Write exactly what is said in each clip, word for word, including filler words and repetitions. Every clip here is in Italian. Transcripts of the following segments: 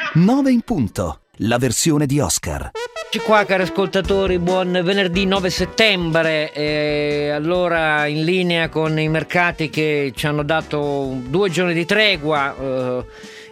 nove in punto, la versione di Oscar. Eccoci qua, cari ascoltatori, buon venerdì nove settembre. E allora, in linea con i mercati che ci hanno dato due giorni di tregua eh,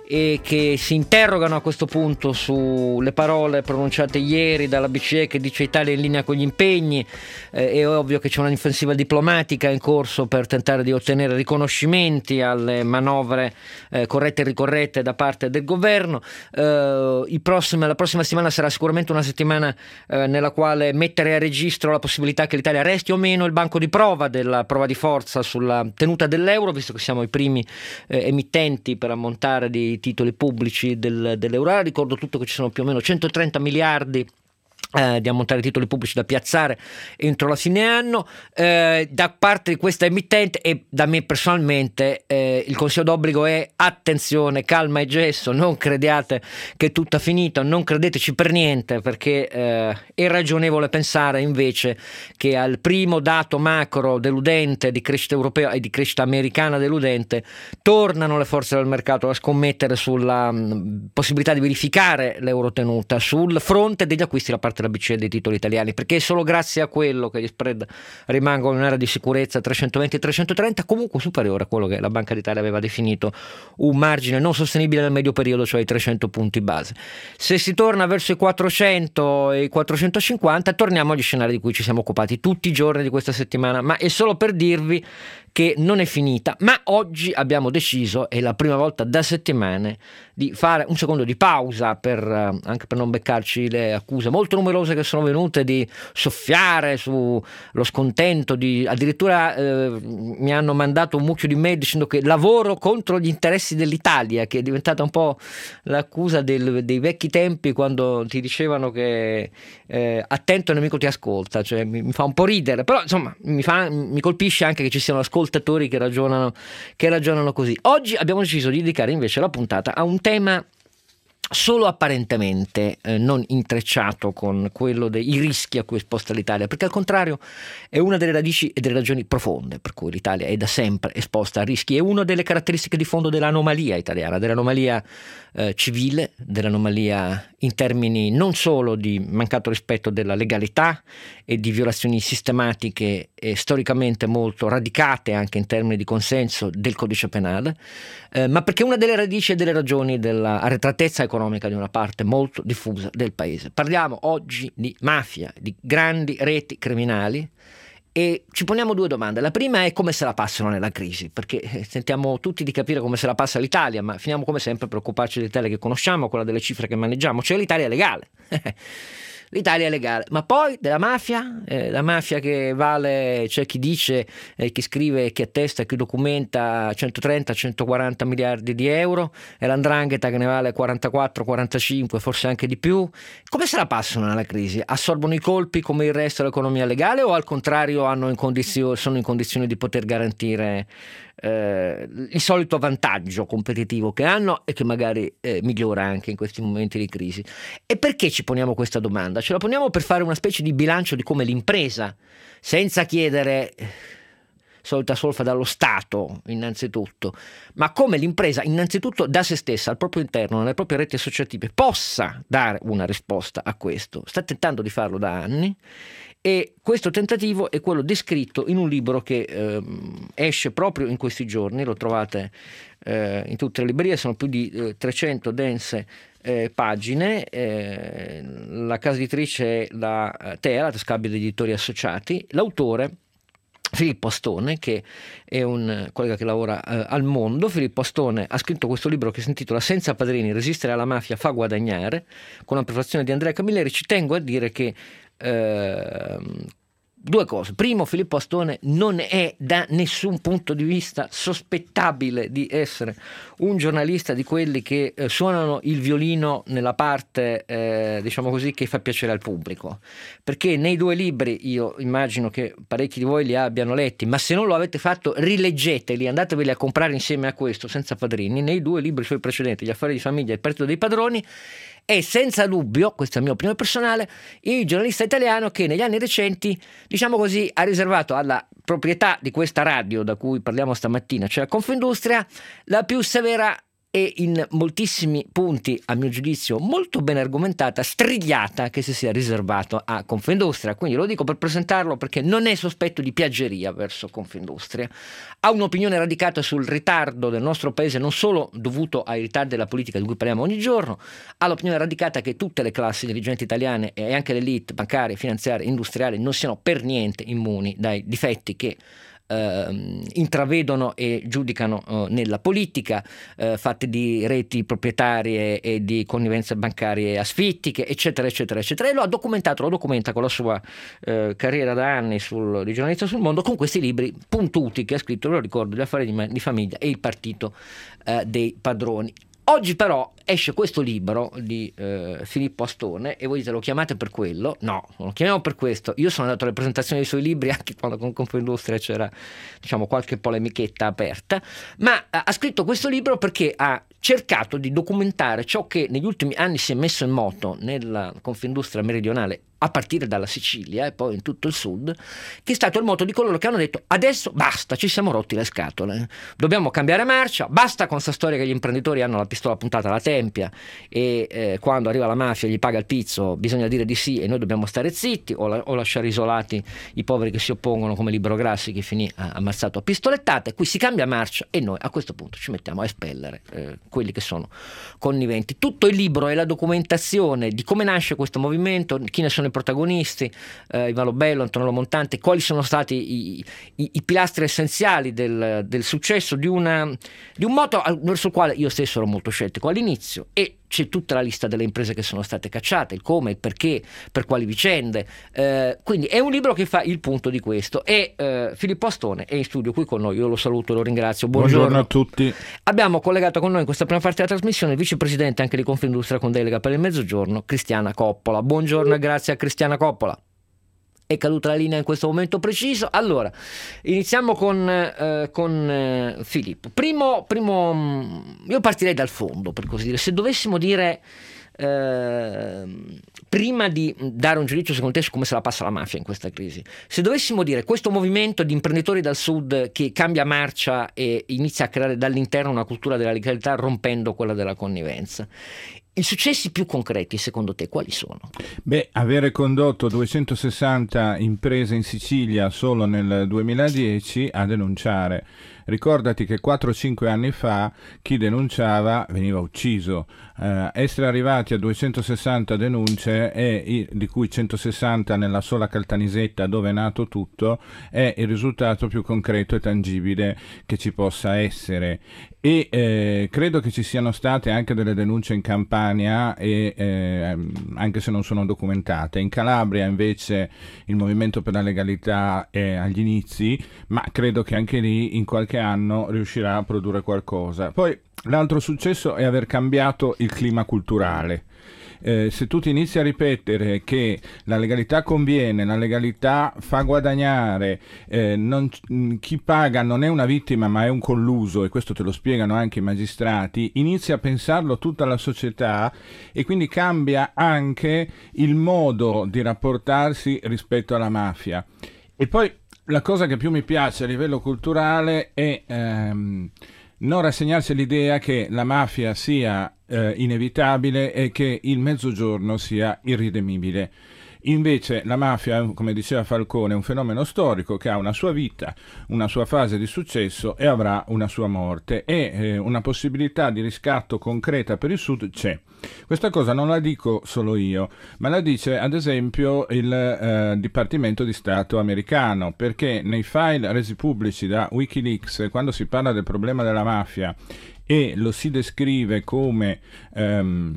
e che si interrogano a questo punto sulle parole pronunciate ieri dalla B C E, che dice Italia in linea con gli impegni. Eh, è ovvio che c'è un'offensiva diplomatica in corso per tentare di ottenere riconoscimenti alle manovre eh, corrette e ricorrette da parte del governo. Eh, i prossimi, la prossima settimana sarà sicuramente una settimana eh, nella quale mettere a registro la possibilità che l'Italia resti o meno il banco di prova della prova di forza sulla tenuta dell'euro, visto che siamo i primi eh, emittenti per ammontare di titoli pubblici del, dell'euro. Ricordo tutto che ci sono più o meno centotrenta miliardi Eh, di ammontare titoli pubblici da piazzare entro la fine anno eh, da parte di questa emittente, e da me personalmente eh, il consiglio d'obbligo è: attenzione, calma e gesso, non crediate che è tutta finita, non credeteci per niente, perché eh, è ragionevole pensare invece che al primo dato macro deludente di crescita europea e di crescita americana deludente tornano le forze del mercato a scommettere sulla mh, possibilità di verificare l'euro tenuta sul fronte degli acquisti da parte della B C E dei titoli italiani, perché è solo grazie a quello che gli spread rimangono in un'area di sicurezza trecentoventi trecentotrenta, comunque superiore a quello che la Banca d'Italia aveva definito un margine non sostenibile nel medio periodo, cioè i trecento punti base. Se si torna verso i quattrocento e i quattrocentocinquanta, torniamo agli scenari di cui ci siamo occupati tutti i giorni di questa settimana, ma è solo per dirvi che non è finita. Ma oggi abbiamo deciso, è la prima volta da settimane, di fare un secondo di pausa per, anche per non beccarci le accuse molto numerose che sono venute di soffiare sullo scontento, di addirittura eh, mi hanno mandato un mucchio di mail dicendo che lavoro contro gli interessi dell'Italia, che è diventata un po' l'accusa del, dei vecchi tempi, quando ti dicevano che eh, attento, il nemico ti ascolta. Cioè mi, mi fa un po' ridere, però insomma mi, fa, mi colpisce anche che ci siano ascoltatori che ragionano, che ragionano così. Oggi abbiamo deciso di dedicare invece la puntata a un tema solo apparentemente eh, non intrecciato con quello dei rischi a cui è esposta l'Italia, perché al contrario è una delle radici e delle ragioni profonde per cui l'Italia è da sempre esposta a rischi. È una delle caratteristiche di fondo dell'anomalia italiana, dell'anomalia eh, civile, dell'anomalia in termini non solo di mancato rispetto della legalità e di violazioni sistematiche e storicamente molto radicate anche in termini di consenso del codice penale, eh, ma perché è una delle radici e delle ragioni della arretratezza economica di una parte molto diffusa del paese. Parliamo oggi di mafia, di grandi reti criminali, e ci poniamo due domande. La prima è: come se la passano nella crisi? Perché tentiamo tutti di capire come se la passa l'Italia, ma finiamo come sempre a preoccuparci dell'Italia che conosciamo, quella delle cifre che maneggiamo, cioè l'Italia legale. L'Italia è legale, ma poi della mafia, eh, la mafia che vale, c'è chi dice, eh, chi scrive, chi attesta, chi documenta centotrenta centoquaranta miliardi di euro, e l'andrangheta che ne vale quarantaquattro quarantacinque, forse anche di più. Come se la passano nella crisi? Assorbono i colpi come il resto dell'economia legale, o al contrario hanno in condizio- sono in condizioni di poter garantire Eh, il solito vantaggio competitivo che hanno e che magari eh, migliora anche in questi momenti di crisi? E perché ci poniamo questa domanda? Ce la poniamo per fare una specie di bilancio di come l'impresa, senza chiedere solita solfa dallo Stato innanzitutto, ma come l'impresa innanzitutto da se stessa, al proprio interno, nelle proprie reti associative, possa dare una risposta a questo. Sta tentando di farlo da anni, e questo tentativo è quello descritto in un libro che eh, esce proprio in questi giorni. Lo trovate eh, in tutte le librerie, sono più di eh, trecento dense eh, pagine. Eh, la casa editrice è la TEA, la Scambio degli Editori Associati. L'autore Filippo Astone, che è un collega che lavora eh, al Mondo. Filippo Astone ha scritto questo libro che si intitola Senza padrini, resistere alla mafia fa guadagnare, con una prefazione di Andrea Camilleri. Ci tengo a dire che eh, due cose. Primo, Filippo Astone non è da nessun punto di vista sospettabile di essere un giornalista di quelli che eh, suonano il violino nella parte, eh, diciamo così, che fa piacere al pubblico, perché nei due libri, io immagino che parecchi di voi li abbiano letti, ma se non lo avete fatto rileggeteli, andateveli a comprare insieme a questo, Senza padrini. Nei due libri suoi precedenti, Gli affari di famiglia e Il partito dei padroni, è senza dubbio, questa è la mia opinione personale, il giornalista italiano che negli anni recenti, diciamo così, ha riservato alla proprietà di questa radio da cui parliamo stamattina, cioè a Confindustria, la più severa e in moltissimi punti, a mio giudizio, molto ben argomentata, strigliata che si sia riservato a Confindustria. Quindi lo dico per presentarlo perché non è sospetto di piaggeria verso Confindustria. Ha un'opinione radicata sul ritardo del nostro paese, non solo dovuto ai ritardi della politica di cui parliamo ogni giorno, ha l'opinione radicata che tutte le classi dirigenti italiane e anche l'elite bancaria, finanziaria, industriale non siano per niente immuni dai difetti che Uh, intravedono e giudicano uh, nella politica, uh, fatte di reti proprietarie e di connivenze bancarie asfittiche, eccetera eccetera eccetera, e lo ha documentato, lo documenta con la sua uh, carriera da anni sul, di giornalista sul Mondo, con questi libri puntuti che ha scritto, ve lo ricordo, Gli affari di, di famiglia e Il partito uh, dei padroni. Oggi però esce questo libro di eh, Filippo Astone e voi dite lo chiamate per quello? No, non lo chiamiamo per questo. Io sono andato alle presentazioni dei suoi libri anche quando con Confindustria c'era, diciamo, qualche polemichetta aperta, ma eh, ha scritto questo libro perché ha cercato di documentare ciò che negli ultimi anni si è messo in moto nella Confindustria meridionale, a partire dalla Sicilia e poi in tutto il sud, che è stato il moto di coloro che hanno detto adesso basta, ci siamo rotti le scatole, dobbiamo cambiare marcia, basta con questa storia che gli imprenditori hanno la pistola puntata alla tempia e eh, quando arriva la mafia e gli paga il pizzo bisogna dire di sì e noi dobbiamo stare zitti o, la, o lasciare isolati i poveri che si oppongono, come Libero Grassi che finì ammazzato a pistolettate. Qui si cambia marcia e noi a questo punto ci mettiamo a espellere eh, quelli che sono conniventi. Tutto il libro è la documentazione di come nasce questo movimento, chi ne sono i protagonisti, eh, Ivalo Bello, Antonello Montante, quali sono stati i, i, i pilastri essenziali del, del successo di, una, di un moto verso il quale io stesso ero molto scettico all'inizio, e c'è tutta la lista delle imprese che sono state cacciate, il come, il perché, per quali vicende, eh, quindi è un libro che fa il punto di questo. E eh, Filippo Astone è in studio qui con noi, io lo saluto e lo ringrazio. Buongiorno. Buongiorno a tutti. Abbiamo collegato con noi in questa prima parte della trasmissione il vicepresidente anche di Confindustria con delega per il Mezzogiorno, Cristiana Coppola. Buongiorno e grazie a Cristiana Coppola. È caduta la linea in questo momento preciso. Allora, iniziamo con, eh, con eh, Filippo. Primo, primo, io partirei dal fondo, per così dire. Se dovessimo dire, eh, prima di dare un giudizio secondo te su come se la passa la mafia in questa crisi, se dovessimo dire questo movimento di imprenditori dal sud che cambia marcia e inizia a creare dall'interno una cultura della legalità rompendo quella della connivenza, i successi più concreti secondo te quali sono? Beh, avere condotto duecentosessanta imprese in Sicilia solo nel duemiladieci a denunciare. Ricordati che quattro o cinque anni fa chi denunciava veniva ucciso. Eh, essere arrivati a duecentosessanta denunce, è, di cui centosessanta nella sola Caltanissetta dove è nato tutto, è il risultato più concreto e tangibile che ci possa essere. E eh, credo che ci siano state anche delle denunce in Campania, e, eh, anche se non sono documentate. In Calabria invece il Movimento per la Legalità è agli inizi, ma credo che anche lì in qualche anno riuscirà a produrre qualcosa. Poi l'altro successo è aver cambiato il clima culturale. Eh, se tu ti inizi a ripetere che la legalità conviene, la legalità fa guadagnare, eh, non, chi paga non è una vittima ma è un colluso, e questo te lo spiegano anche i magistrati, inizia a pensarlo tutta la società e quindi cambia anche il modo di rapportarsi rispetto alla mafia. E poi la cosa che più mi piace a livello culturale è ehm, non rassegnarsi all'idea che la mafia sia eh, inevitabile e che il Mezzogiorno sia irredimibile. Invece la mafia, come diceva Falcone, è un fenomeno storico che ha una sua vita, una sua fase di successo e avrà una sua morte, e eh, una possibilità di riscatto concreta per il Sud c'è. Questa cosa non la dico solo io, ma la dice ad esempio il eh, Dipartimento di Stato americano, perché nei file resi pubblici da Wikileaks, quando si parla del problema della mafia e lo si descrive come ehm,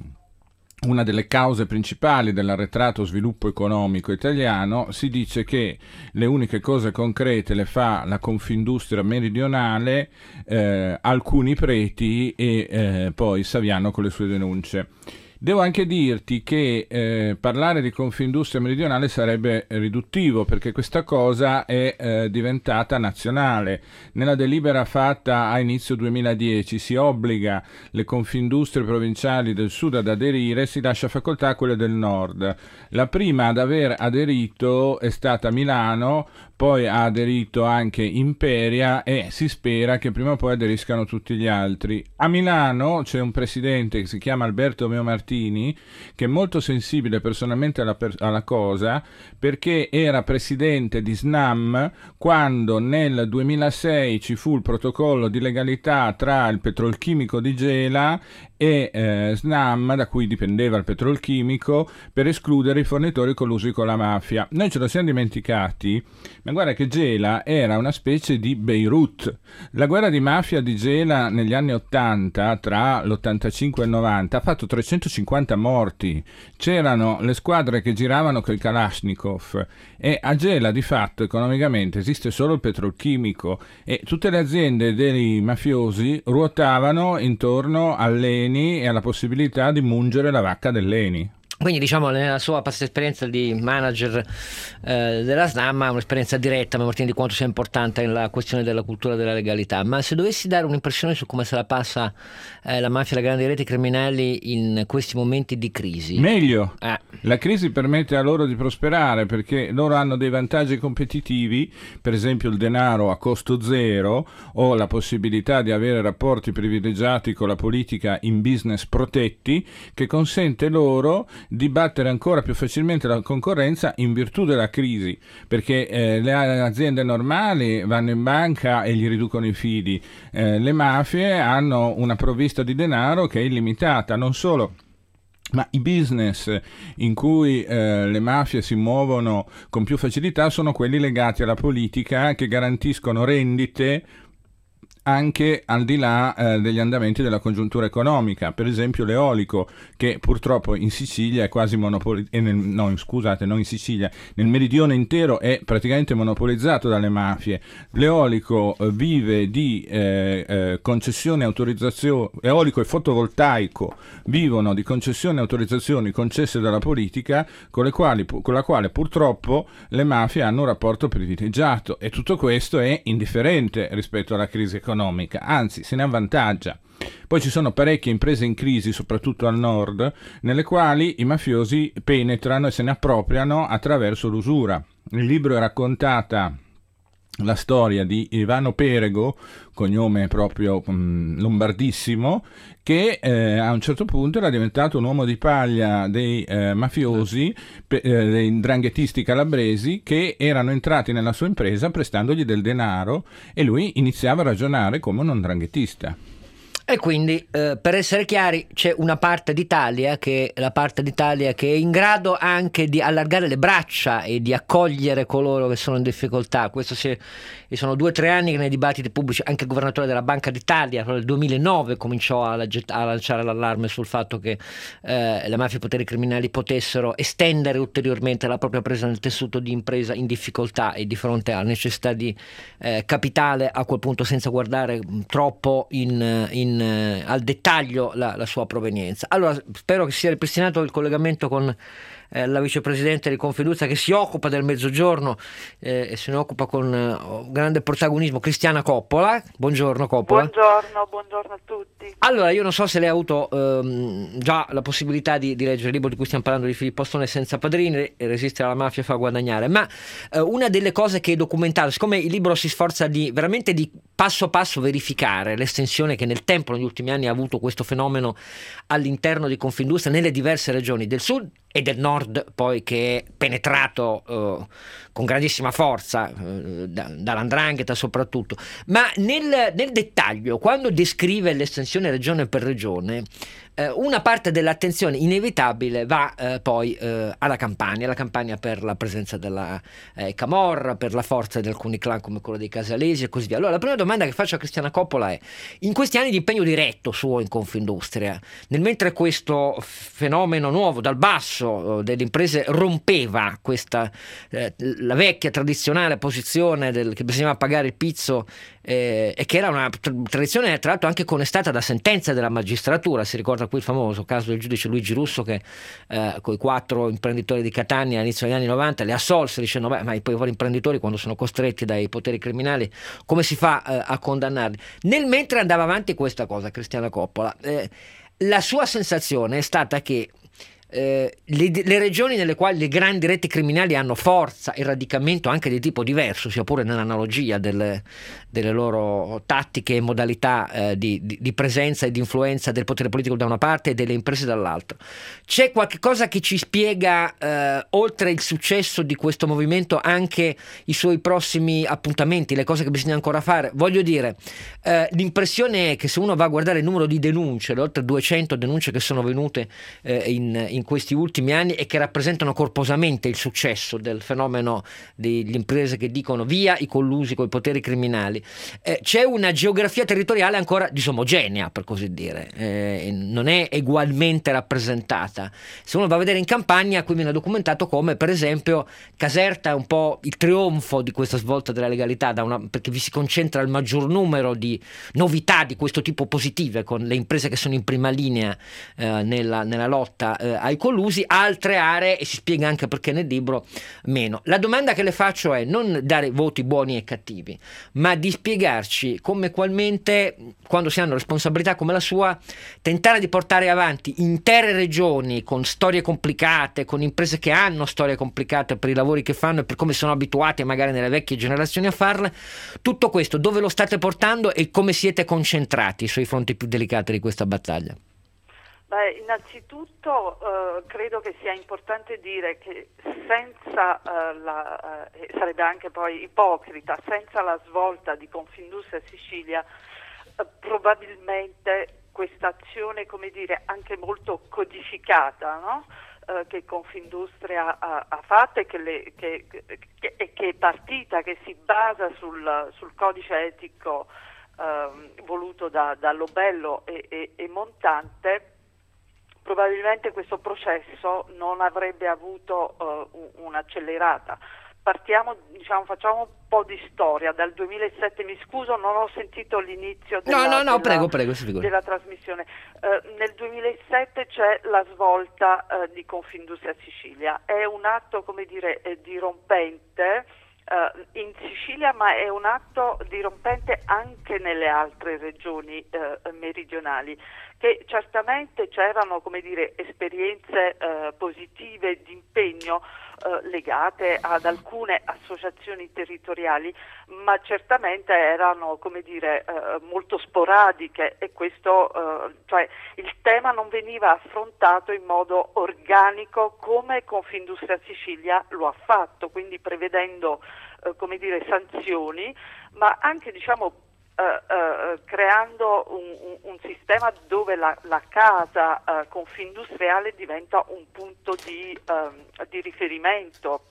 una delle cause principali dell'arretrato sviluppo economico italiano, si dice che le uniche cose concrete le fa la Confindustria meridionale, eh, alcuni preti e eh, poi Saviano con le sue denunce. Devo anche dirti che eh, parlare di Confindustria Meridionale sarebbe riduttivo, perché questa cosa è eh, diventata nazionale. Nella delibera fatta a inizio duemiladieci si obbliga le Confindustrie provinciali del sud ad aderire, si lascia facoltà a quelle del nord. La prima ad aver aderito è stata Milano, poi ha aderito anche Imperia e si spera che prima o poi aderiscano tutti gli altri. A Milano c'è un presidente che si chiama Alberto Meo Martini, che è molto sensibile personalmente alla, per- alla cosa, perché era presidente di SNAM quando nel duemilasei ci fu il protocollo di legalità tra il petrolchimico di Gela e eh, SNAM, da cui dipendeva il petrolchimico, per escludere i fornitori collusi con la mafia. Noi ce lo siamo dimenticati, ma guarda che Gela era una specie di Beirut. La guerra di mafia di Gela negli anni ottanta, tra l'ottantacinque e il novanta, ha fatto trecentocinquanta morti. C'erano le squadre che giravano col Kalashnikov e a Gela di fatto economicamente esiste solo il petrolchimico e tutte le aziende dei mafiosi ruotavano intorno all'Eni e alla possibilità di mungere la vacca dell'Eni. Quindi diciamo nella sua passa esperienza di manager eh, della SNAM ha un'esperienza diretta, Martini, di quanto sia importante la questione della cultura della legalità. Ma se dovessi dare un'impressione su come se la passa eh, la mafia e le grandi reti criminali in questi momenti di crisi? Meglio, eh. la crisi permette a loro di prosperare perché loro hanno dei vantaggi competitivi, per esempio il denaro a costo zero o la possibilità di avere rapporti privilegiati con la politica in business protetti, che consente loro di battere ancora più facilmente la concorrenza in virtù della crisi, perché eh, le aziende normali vanno in banca e gli riducono i fidi, eh, le mafie hanno una provvista di denaro che è illimitata. Non solo, ma i business in cui eh, le mafie si muovono con più facilità sono quelli legati alla politica, che garantiscono rendite anche al di là eh, degli andamenti della congiuntura economica. Per esempio l'eolico, che purtroppo in Sicilia è quasi monopolizzato, no scusate, non in Sicilia, nel meridione intero è praticamente monopolizzato dalle mafie. L'eolico eh, vive di eh, eh, concessioni e autorizzazioni, eolico e fotovoltaico vivono di concessioni e autorizzazioni concesse dalla politica, con le quali, con la quale purtroppo le mafie hanno un rapporto privilegiato, e tutto questo è indifferente rispetto alla crisi economica. economica, anzi se ne avvantaggia. Poi ci sono parecchie imprese in crisi, soprattutto al nord, nelle quali i mafiosi penetrano e se ne appropriano attraverso l'usura. Nel libro è raccontata la storia di Ivano Perego, cognome proprio um, lombardissimo, che eh, a un certo punto era diventato un uomo di paglia dei eh, mafiosi, pe- eh, dei 'ndranghettisti calabresi, che erano entrati nella sua impresa prestandogli del denaro, e lui iniziava a ragionare come un 'ndranghettista. E quindi, eh, per essere chiari, c'è una parte d'Italia che è la parte d'Italia che è in grado anche di allargare le braccia e di accogliere coloro che sono in difficoltà. Questo si è, sono due o tre anni che nei dibattiti pubblici anche il governatore della Banca d'Italia nel duemilanove cominciò a, a lanciare l'allarme sul fatto che eh, le mafie e i poteri criminali potessero estendere ulteriormente la propria presa nel tessuto di impresa in difficoltà, e di fronte alla necessità di eh, capitale, a quel punto senza guardare troppo in, in al dettaglio la, la sua provenienza. Allora spero che sia ripristinato il collegamento con eh, la vicepresidente di Confindustria, che si occupa del Mezzogiorno eh, e se ne occupa con eh, grande protagonismo, Cristiana Coppola. Buongiorno Coppola. Buongiorno, buongiorno a tutti. Allora, io non so se lei ha avuto ehm, già la possibilità di, di leggere il libro di cui stiamo parlando, di Filippo Stone, Senza padrini, Resistere alla mafia fa guadagnare, ma eh, una delle cose che è documentato, siccome il libro si sforza di veramente di passo passo verificare l'estensione che nel tempo, negli ultimi anni, ha avuto questo fenomeno all'interno di Confindustria nelle diverse regioni del sud e del nord, poi, che è penetrato eh, con grandissima forza eh, da, dall'andrangheta soprattutto, ma nel, nel dettaglio, quando descrive l'estensione regione per regione, eh, una parte dell'attenzione inevitabile va eh, poi eh, alla Campania, la Campania per la presenza della eh, Camorra, per la forza di alcuni clan come quello dei Casalesi e così via. Allora la prima domanda che faccio a Cristiana Coppola è: in questi anni di impegno diretto suo in Confindustria, nel mentre questo fenomeno nuovo dal basso successo eh, delle imprese rompeva questa eh, la vecchia tradizionale posizione del, che bisognava pagare il pizzo, eh, e che era una tradizione tra l'altro anche connestata da sentenze della magistratura. Si ricorda qui il famoso caso del giudice Luigi Russo che eh, con i quattro imprenditori di Catania all'inizio degli anni novanta li assolse dicendo beh, ma i poveri imprenditori quando sono costretti dai poteri criminali come si fa eh, a condannarli? Nel mentre andava avanti questa cosa, Cristiana Coppola, eh, la sua sensazione è stata che Eh, le, le regioni nelle quali le grandi reti criminali hanno forza e radicamento anche di tipo diverso, sia pure nell'analogia delle, delle loro tattiche e modalità eh, di, di, di presenza e di influenza del potere politico da una parte e delle imprese dall'altra, c'è qualche cosa che ci spiega eh, oltre il successo di questo movimento anche i suoi prossimi appuntamenti, le cose che bisogna ancora fare? Voglio dire, eh, l'impressione è che se uno va a guardare il numero di denunce, le oltre duecento denunce che sono venute eh, in, in in questi ultimi anni e che rappresentano corposamente il successo del fenomeno delle imprese che dicono via i collusi con i poteri criminali, eh, c'è una geografia territoriale ancora disomogenea, per così dire, eh, non è ugualmente rappresentata. Se uno va a vedere in Campania, qui viene documentato come per esempio Caserta è un po' il trionfo di questa svolta della legalità, da una, perché vi si concentra il maggior numero di novità di questo tipo positive, con le imprese che sono in prima linea eh, nella, nella lotta eh, ai collusi. Altre aree, e si spiega anche perché nel libro, meno. La domanda che le faccio è non dare voti buoni e cattivi, ma di spiegarci come equalmente, quando si hanno responsabilità come la sua, tentare di portare avanti intere regioni con storie complicate, con imprese che hanno storie complicate per i lavori che fanno e per come sono abituati magari nelle vecchie generazioni a farle. Tutto questo dove lo state portando e come siete concentrati sui fronti più delicati di questa battaglia? Beh, innanzitutto eh, credo che sia importante dire che senza eh, la, eh, sarebbe anche poi ipocrita, senza la svolta di Confindustria Sicilia eh, probabilmente questa azione, come dire, anche molto codificata, no? eh, che Confindustria ha, ha fatto e che, le, che, che, che è partita, che si basa sul, sul codice etico eh, voluto da, da Lobello e, e, e Montante. Probabilmente questo processo non avrebbe avuto uh, un'accelerata. Partiamo, diciamo, facciamo un po' di storia. Dal duemilasette, mi scuso, non ho sentito l'inizio della, no, no, no, della, prego, prego, della trasmissione. Uh, nel duemilasette c'è la svolta uh, di Confindustria Sicilia. È un atto, come dire, eh, dirompente uh, in Sicilia, ma è un atto dirompente anche nelle altre regioni uh, meridionali, che certamente c'erano, come dire, esperienze eh, positive di impegno eh, legate ad alcune associazioni territoriali, ma certamente erano, come dire, eh, molto sporadiche e questo, eh, cioè il tema non veniva affrontato in modo organico come Confindustria Sicilia lo ha fatto, quindi prevedendo, eh, come dire, sanzioni, ma anche, diciamo, Uh, uh, creando un, un, un sistema dove la, la casa uh, confindustriale diventa un punto di, um, di riferimento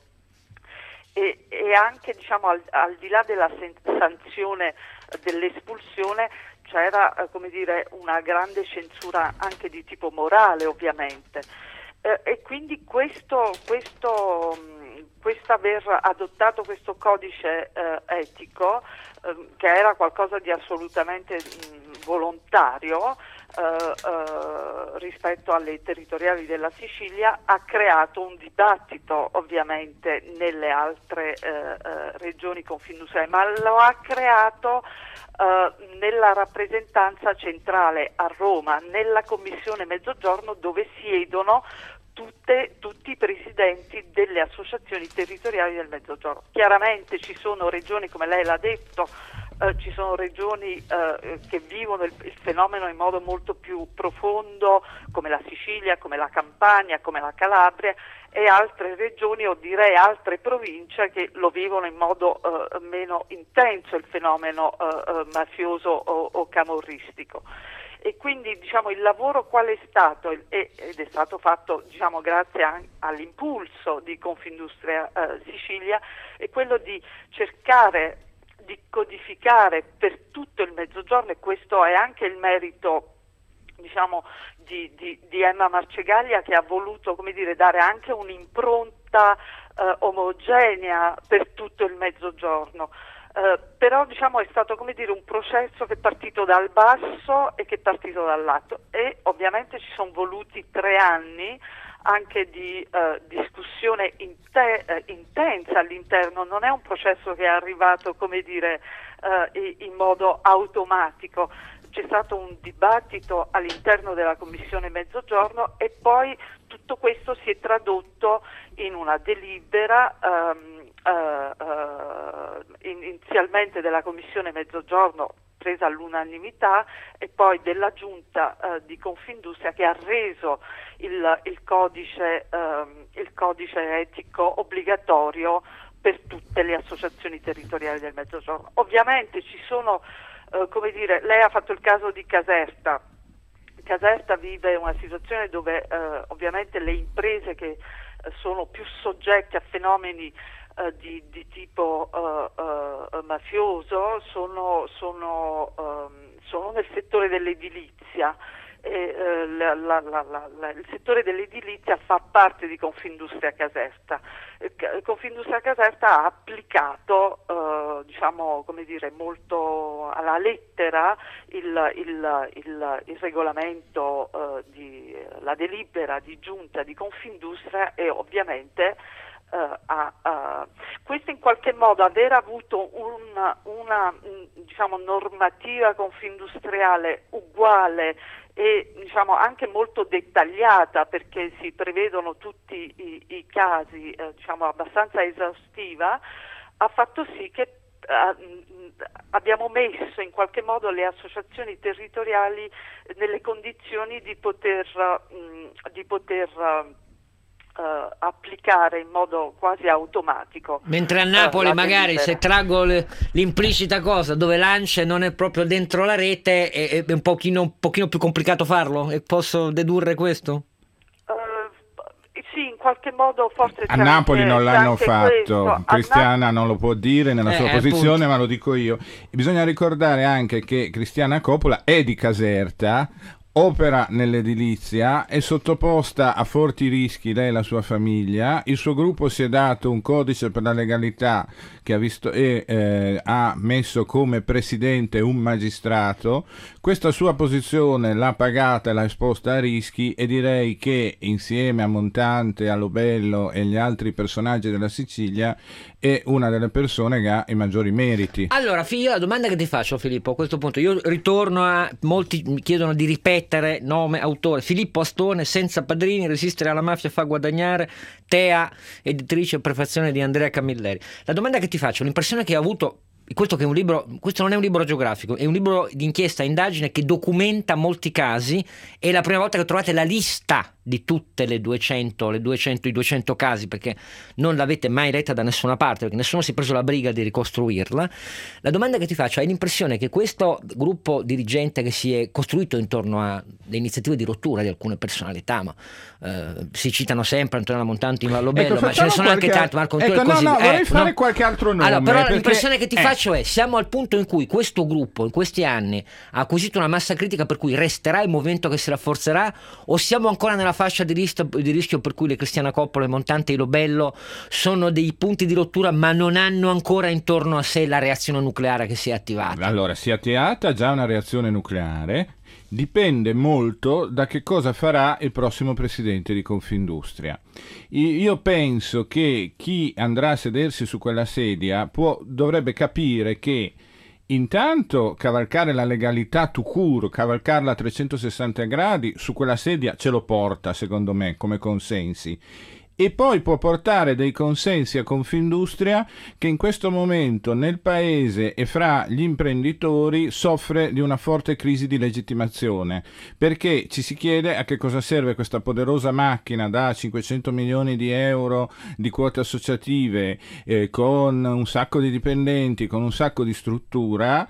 e, e anche, diciamo, al, al di là della sen- sanzione dell'espulsione c'era uh, come dire, una grande censura anche di tipo morale, ovviamente, uh, e quindi questo, questo um, questo aver adottato questo codice uh, etico, che era qualcosa di assolutamente mh, volontario uh, uh, rispetto alle territoriali della Sicilia, ha creato un dibattito ovviamente nelle altre uh, uh, regioni confindustriali, ma lo ha creato uh, nella rappresentanza centrale a Roma, nella Commissione Mezzogiorno, dove siedono Tutte, tutti i presidenti delle associazioni territoriali del Mezzogiorno. Chiaramente ci sono regioni, come lei l'ha detto, eh, ci sono regioni eh, che vivono il, il fenomeno in modo molto più profondo, come la Sicilia, come la Campania, come la Calabria, e altre regioni, o direi altre province, che lo vivono in modo eh, meno intenso, il fenomeno eh, mafioso o, o camorristico. E quindi, diciamo, il lavoro qual è stato, ed è stato fatto, diciamo, grazie a, all'impulso di Confindustria eh, Sicilia, è quello di cercare di codificare per tutto il Mezzogiorno, e questo è anche il merito diciamo di, di, di Emma Marcegaglia, che ha voluto, come dire, dare anche un'impronta eh, omogenea per tutto il Mezzogiorno. Eh, però diciamo è stato, come dire, un processo che è partito dal basso e che è partito dall'alto, e ovviamente ci sono voluti tre anni anche di eh, discussione inte- eh, intensa all'interno. Non è un processo che è arrivato, come dire, eh, in modo automatico. C'è stato un dibattito all'interno della Commissione Mezzogiorno e poi tutto questo si è tradotto in una delibera ehm, eh, eh, inizialmente della Commissione Mezzogiorno presa all'unanimità e poi della Giunta eh, di Confindustria, che ha reso il, il, codice, ehm, il codice etico obbligatorio per tutte le associazioni territoriali del Mezzogiorno. Ovviamente ci sono, eh, come dire, lei ha fatto il caso di Caserta. Caserta vive una situazione dove eh, ovviamente le imprese che eh, sono più soggette a fenomeni eh, di, di tipo eh, eh, mafioso sono, sono, eh, sono nel settore dell'edilizia. E, eh, la, la, la, la, il settore dell'edilizia fa parte di Confindustria Caserta. Eh, Confindustria Caserta ha applicato, eh, diciamo, come dire, molto alla lettera il, il, il, il regolamento, eh, di, la delibera di giunta di Confindustria, e ovviamente Uh, a, uh, questo in qualche modo aver avuto una, una diciamo, normativa confindustriale uguale e diciamo anche molto dettagliata, perché si prevedono tutti i, i casi, eh, diciamo abbastanza esaustiva, ha fatto sì che uh, abbiamo messo in qualche modo le associazioni territoriali nelle condizioni di poter, uh, di poter uh, Uh, applicare in modo quasi automatico. Mentre a Napoli uh, magari delibera. Se traggo le, l'implicita cosa dove Lancia non è proprio dentro la rete è, è un pochino, un pochino più complicato farlo, e posso dedurre questo? Uh, sì, in qualche modo forse a Napoli anche, non l'hanno fatto questo. Cristiana Na- non lo può dire nella eh, sua posizione, appunto. ma lo dico io. Bisogna ricordare anche che Cristiana Coppola è di Caserta, opera nell'edilizia, è sottoposta a forti rischi lei e la sua famiglia. Il suo gruppo si è dato un codice per la legalità che ha visto e eh, ha messo come presidente un magistrato. Questa sua posizione l'ha pagata e l'ha esposta a rischi, e direi che insieme a Montante, a Lobello e agli altri personaggi della Sicilia è una delle persone che ha i maggiori meriti. Allora, io la domanda che ti faccio, Filippo, a questo punto io ritorno a, molti mi chiedono di ripetere nome, autore: Filippo Astone, Senza padrini, resistere alla mafia fa guadagnare, Tea, editrice e prefazione di Andrea Camilleri. La domanda che ti faccio, l'impressione che ho avuto, questo che è un libro, questo non è un libro geografico, è un libro di inchiesta, indagine, che documenta molti casi. È la prima volta che trovate la lista di tutte le duecento, le duecento, i duecento casi, perché non l'avete mai letta da nessuna parte, perché nessuno si è preso la briga di ricostruirla. La domanda che ti faccio: hai l'impressione che questo gruppo dirigente che si è costruito intorno a le iniziative di rottura di alcune personalità, ma eh, si citano sempre Antonella Montanti, in Lobello, ecco, ma ce ne sono qualche... anche tanti, Marco ecco, Antonio, no, così, no, vorrei eh, fare no? qualche altro nome. Allora, però perché... l'impressione che ti eh. faccio è: siamo al punto in cui questo gruppo in questi anni ha acquisito una massa critica per cui resterà il movimento che si rafforzerà, o siamo ancora nella fascia di rischio, di rischio per cui le Cristiana Coppola, le Montante e Lobello sono dei punti di rottura, ma non hanno ancora intorno a sé la reazione nucleare che si è attivata? Allora, si è attivata già una reazione nucleare. Dipende molto da che cosa farà il prossimo presidente di Confindustria. Io penso che chi andrà a sedersi su quella sedia può, dovrebbe capire che intanto cavalcare la legalità tout court, cavalcarla a trecentosessanta gradi, su quella sedia ce lo porta, secondo me, come consensi. E poi può portare dei consensi a Confindustria, che in questo momento nel paese e fra gli imprenditori soffre di una forte crisi di legittimazione, perché ci si chiede a che cosa serve questa poderosa macchina da cinquecento milioni di euro di quote associative, eh, con un sacco di dipendenti, con un sacco di struttura,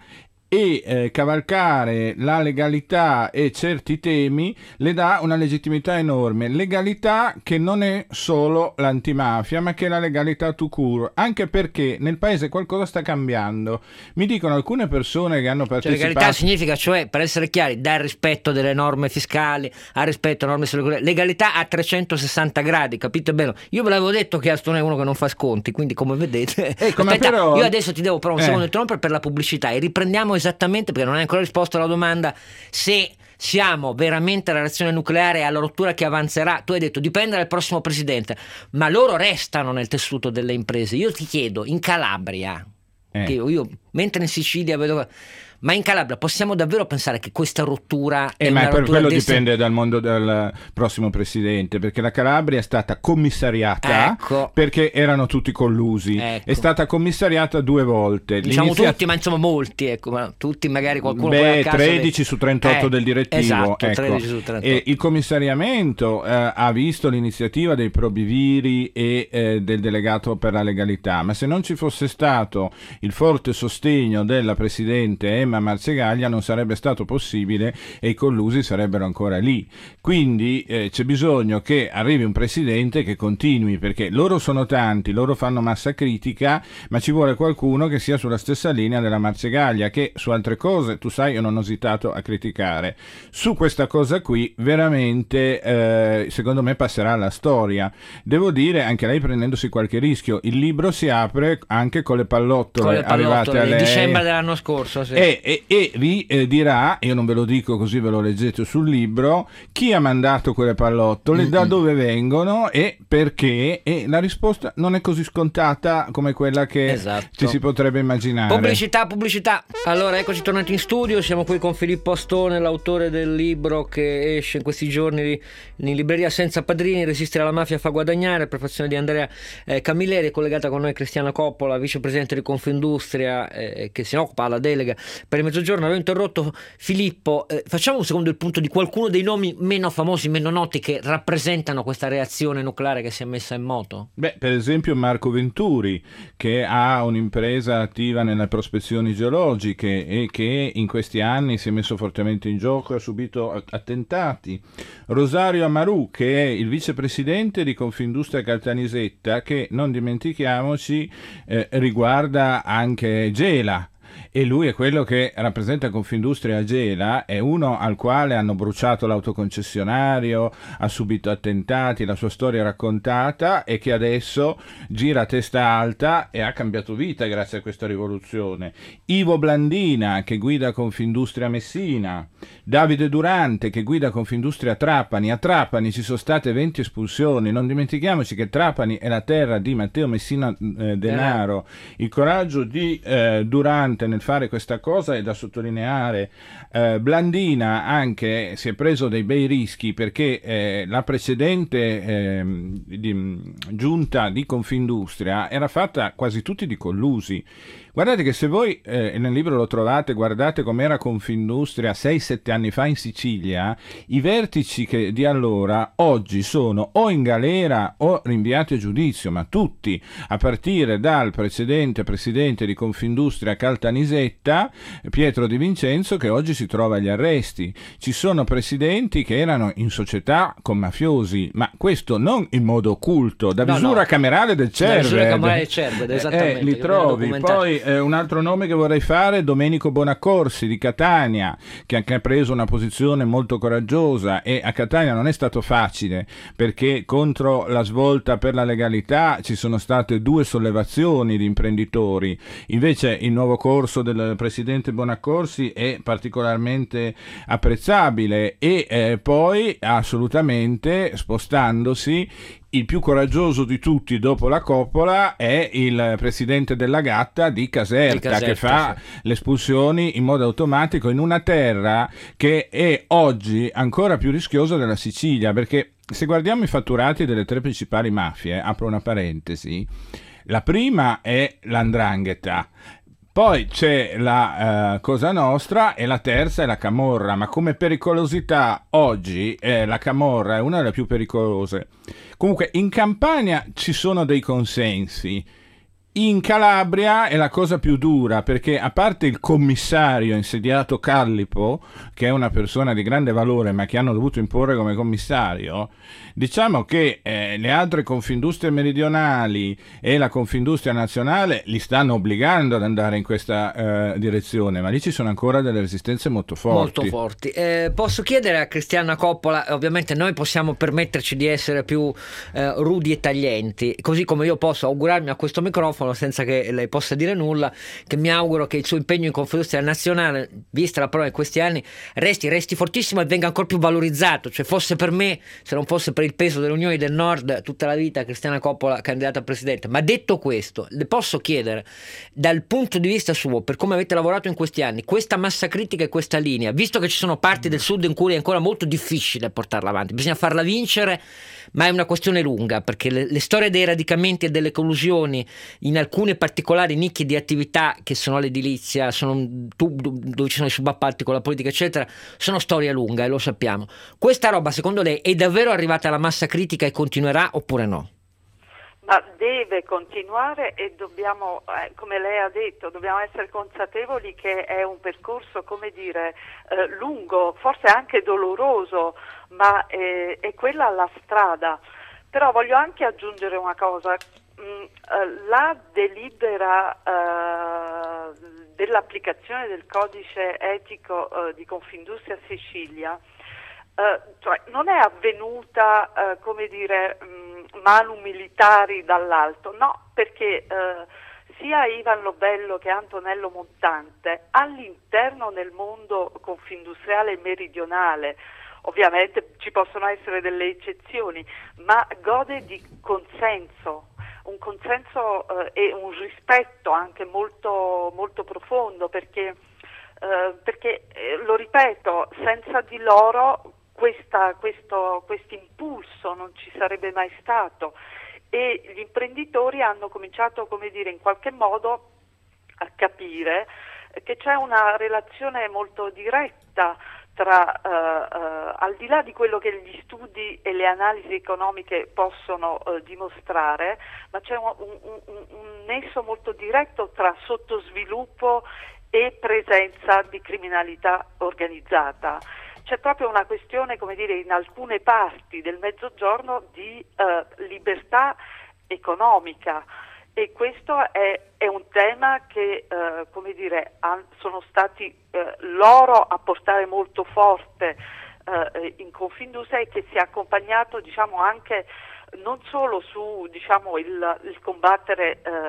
e eh, cavalcare la legalità e certi temi le dà una legittimità enorme. Legalità che non è solo l'antimafia, ma che è la legalità tout court, anche perché nel paese qualcosa sta cambiando. Mi dicono alcune persone che hanno Cioè, partecipato... legalità significa, cioè, per essere chiari, dare rispetto delle norme fiscali, al rispetto delle norme sulle legalità a trecentosessanta gradi, capite bene? Io ve l'avevo detto che Aston è uno che non fa sconti, quindi come vedete... Ecco, ma Aspetta, però... io adesso ti devo però un eh. secondo interrompere per la pubblicità e riprendiamo esattamente, perché non hai ancora risposto alla domanda, se siamo veramente alla reazione nucleare e alla rottura che avanzerà. Tu hai detto dipende dal prossimo presidente, ma loro restano nel tessuto delle imprese. Io ti chiedo, in Calabria, Eh. che io, mentre in Sicilia vedo... Ma in Calabria possiamo davvero pensare che questa rottura Eh, è ma una per rottura quello desse- dipende dal mondo del prossimo presidente, perché la Calabria è stata commissariata Ecco. perché erano tutti collusi. Ecco. È stata commissariata due volte. Diciamo L'inizia- tutti, ma insomma molti, ecco, ma tutti magari qualcuno poi Beh, a caso tredici le- su trentotto Eh, del direttivo. esatto, ecco. tredici su trentotto. E il commissariamento eh, ha visto l'iniziativa dei probiviri e eh, del delegato per la legalità, ma se non ci fosse stato il forte sostegno della presidente Emma Marzegaglia non sarebbe stato possibile e i collusi sarebbero ancora lì. Quindi eh, c'è bisogno che arrivi un presidente che continui, perché loro sono tanti, loro fanno massa critica, ma ci vuole qualcuno che sia sulla stessa linea della Marzegaglia, che su altre cose, tu sai, io non ho esitato a criticare. Su questa cosa qui veramente eh, secondo me passerà alla storia. Devo dire, anche lei prendendosi qualche rischio, il libro si apre anche con le pallottole, con le pallottole arrivate a di lei. dicembre dell'anno scorso, sì. E, e, e vi eh, dirà, io non ve lo dico così ve lo leggete sul libro, chi ha mandato quelle pallottole, Mm-mm. da dove vengono e perché, e la risposta non è così scontata come quella che Esatto. ci si potrebbe immaginare. Pubblicità, pubblicità. Allora, eccoci tornati in studio. Siamo qui con Filippo Astone, l'autore del libro che esce in questi giorni in libreria Senza Padrini, Resistere alla mafia fa guadagnare, prefazione di Andrea eh, Camilleri. È collegata con noi Cristiana Coppola, vicepresidente di Confindustria, eh, che si occupa alla delega per il Mezzogiorno. Avevo interrotto Filippo. Eh, facciamo un secondo il punto di qualcuno dei nomi meno famosi, meno noti, che rappresentano questa reazione nucleare che si è messa in moto. Beh, per esempio Marco Venturi, che ha un'impresa attiva nelle prospezioni geologiche e che in questi anni si è messo fortemente in gioco e ha subito attentati. Rosario Amaru, che è il vicepresidente di Confindustria Caltanissetta, che non dimentichiamoci eh, riguarda anche Gela. E lui è quello che rappresenta Confindustria a Gela, è uno al quale hanno bruciato l'autoconcessionario, ha subito attentati, la sua storia raccontata, e che adesso gira a testa alta e ha cambiato vita grazie a questa rivoluzione. Ivo Blandina, che guida Confindustria Messina, Davide Durante, che guida Confindustria Trapani. A Trapani ci sono state venti espulsioni, non dimentichiamoci che Trapani è la terra di Matteo Messina eh, Denaro. Il coraggio di eh, Durante nel fare questa cosa è da sottolineare. eh, Blandina anche si è preso dei bei rischi, perché eh, la precedente eh, di, giunta di Confindustria era fatta quasi tutti di collusi. Guardate che se voi eh, nel libro lo trovate, guardate com'era Confindustria sei sette anni fa in Sicilia, i vertici che di allora oggi sono o in galera o rinviati a giudizio, ma tutti, a partire dal precedente presidente di Confindustria Caltanissetta, Pietro Di Vincenzo, che oggi si trova agli arresti. Ci sono presidenti che erano in società con mafiosi, ma questo non in modo occulto, da No, misura no. camerale del Da misura Cerved. camerale del Cerved, esattamente, Eh, li che trovi. viene Poi eh, un altro nome che vorrei fare è Domenico Bonaccorsi di Catania, che anche ha preso una posizione molto coraggiosa, e a Catania non è stato facile, perché contro la svolta per la legalità ci sono state due sollevazioni di imprenditori. Invece il nuovo corso del presidente Bonaccorsi è particolarmente apprezzabile, e eh, poi assolutamente spostandosi il più coraggioso di tutti dopo la Coppola è il presidente della Gatta di Caserta, Di Caserta, che fa sì. le espulsioni in modo automatico in una terra che è oggi ancora più rischiosa della Sicilia, perché se guardiamo i fatturati delle tre principali mafie, apro una parentesi, la prima è l'Andrangheta, poi c'è la uh, Cosa Nostra, e la terza è la Camorra, ma come pericolosità oggi eh, la Camorra è una delle più pericolose. Comunque in Campania ci sono dei consensi. In Calabria è la cosa più dura, perché a parte il commissario insediato Callipo, che è una persona di grande valore ma che hanno dovuto imporre come commissario, diciamo che eh, le altre Confindustrie meridionali e la Confindustria nazionale li stanno obbligando ad andare in questa eh, direzione, ma lì ci sono ancora delle resistenze molto forti. Molto forti. Eh, posso chiedere a Cristiana Coppola, ovviamente noi possiamo permetterci di essere più eh, rudi e taglienti, così come io posso augurarmi a questo microfono, senza che lei possa dire nulla, che mi auguro che il suo impegno in Confindustria nazionale, vista la prova in questi anni, resti, resti fortissimo e venga ancora più valorizzato. Cioè, fosse per me, se non fosse per il peso dell'Unione del Nord, tutta la vita Cristiana Coppola candidata a presidente. Ma detto questo, le posso chiedere, dal punto di vista suo, per come avete lavorato in questi anni, questa massa critica e questa linea, visto che ci sono parti del Sud in cui è ancora molto difficile portarla avanti, bisogna farla vincere, ma è una questione lunga, perché le, le storie dei radicamenti e delle collusioni in alcune particolari nicchie di attività che sono l'edilizia, sono dove ci sono i subappalti con la politica eccetera, sono storia lunga e lo sappiamo. Questa roba secondo lei è davvero arrivata alla massa critica e continuerà oppure no? Ma deve continuare e dobbiamo, eh, come lei ha detto, dobbiamo essere consapevoli che è un percorso, come dire, eh, lungo, forse anche doloroso, ma eh, è quella la strada. Però voglio anche aggiungere una cosa, mh, eh, la delibera eh, dell'applicazione del codice etico eh, di Confindustria Sicilia eh, cioè non è avvenuta, eh, come dire, mh, manu militari dall'alto, no, perché eh, sia Ivan Lobello che Antonello Montante all'interno del mondo confindustriale meridionale, ovviamente ci possono essere delle eccezioni, ma gode di consenso, un consenso eh, e un rispetto anche molto, molto profondo, perché, eh, perché eh, lo ripeto, senza di loro questa, questo impulso non ci sarebbe mai stato, e gli imprenditori hanno cominciato, come dire, in qualche modo a capire che c'è una relazione molto diretta tra, eh, eh, al di là di quello che gli studi e le analisi economiche possono eh, dimostrare, ma c'è un, un, un nesso molto diretto tra sottosviluppo e presenza di criminalità organizzata. C'è proprio una questione, come dire, in alcune parti del Mezzogiorno di eh, libertà economica, e questo è, è un tema che, eh, come dire, han, sono stati eh, loro a portare molto forte eh, in Confindustria, e che si è accompagnato, diciamo, anche non solo su, diciamo, il, il combattere eh,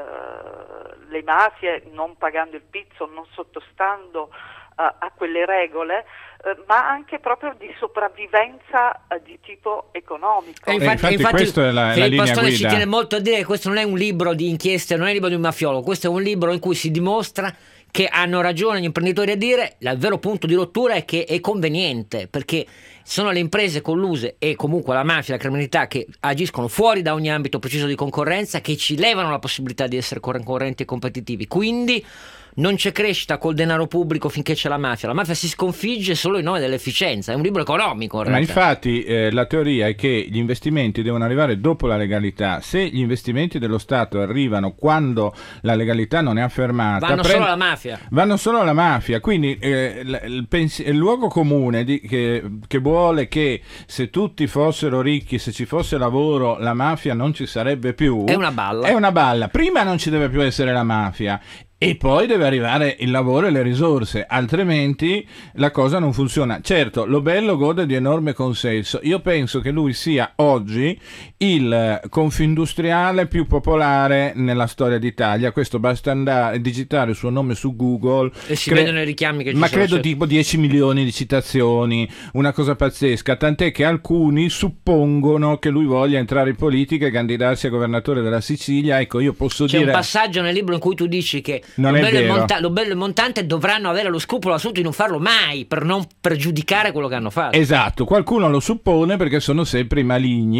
eh, le mafie non pagando il pizzo, non sottostando eh, a quelle regole, eh, ma anche proprio di sopravvivenza eh, di tipo economico. E infatti, e infatti, infatti questa è la, la linea Pastore guida. ci tiene molto a dire che questo non è un libro di inchieste, non è un libro di un mafiolo, questo è un libro in cui si dimostra che hanno ragione gli imprenditori a dire il vero punto di rottura è che è conveniente, perché sono le imprese colluse e comunque la mafia, la criminalità, che agiscono fuori da ogni ambito preciso di concorrenza, che ci levano la possibilità di essere concorrenti e competitivi. Quindi non c'è crescita col denaro pubblico finché c'è la mafia. La mafia si sconfigge solo in nome dell'efficienza. È un libro economico in realtà. Ma infatti eh, la teoria è che gli investimenti devono arrivare dopo la legalità. Se gli investimenti dello Stato arrivano quando la legalità non è affermata, vanno prend- solo alla mafia. Vanno solo alla mafia. Quindi eh, l- il, pens- il luogo comune di- che, che vuole che se tutti fossero ricchi, se ci fosse lavoro, la mafia non ci sarebbe più. È una balla. È una balla. Prima non ci deve più essere la mafia, e poi deve arrivare il lavoro e le risorse, altrimenti la cosa non funziona. Certo, Lobello gode di enorme consenso. Io penso che lui sia oggi il confindustriale più popolare nella storia d'Italia. Questo basta andare, digitare il suo nome su Google E si cre- vedono i richiami che ci ma sono. credo certo. tipo dieci milioni di citazioni, una cosa pazzesca, tant'è che alcuni suppongono che lui voglia entrare in politica e candidarsi a governatore della Sicilia. Ecco, io posso C'è dire un passaggio nel libro in cui tu dici che Non è Lobello e, vero. Monta- Lobello e Montante dovranno avere lo scrupolo assoluto di non farlo mai, per non pregiudicare quello che hanno fatto. Esatto, qualcuno lo suppone perché sono sempre i maligni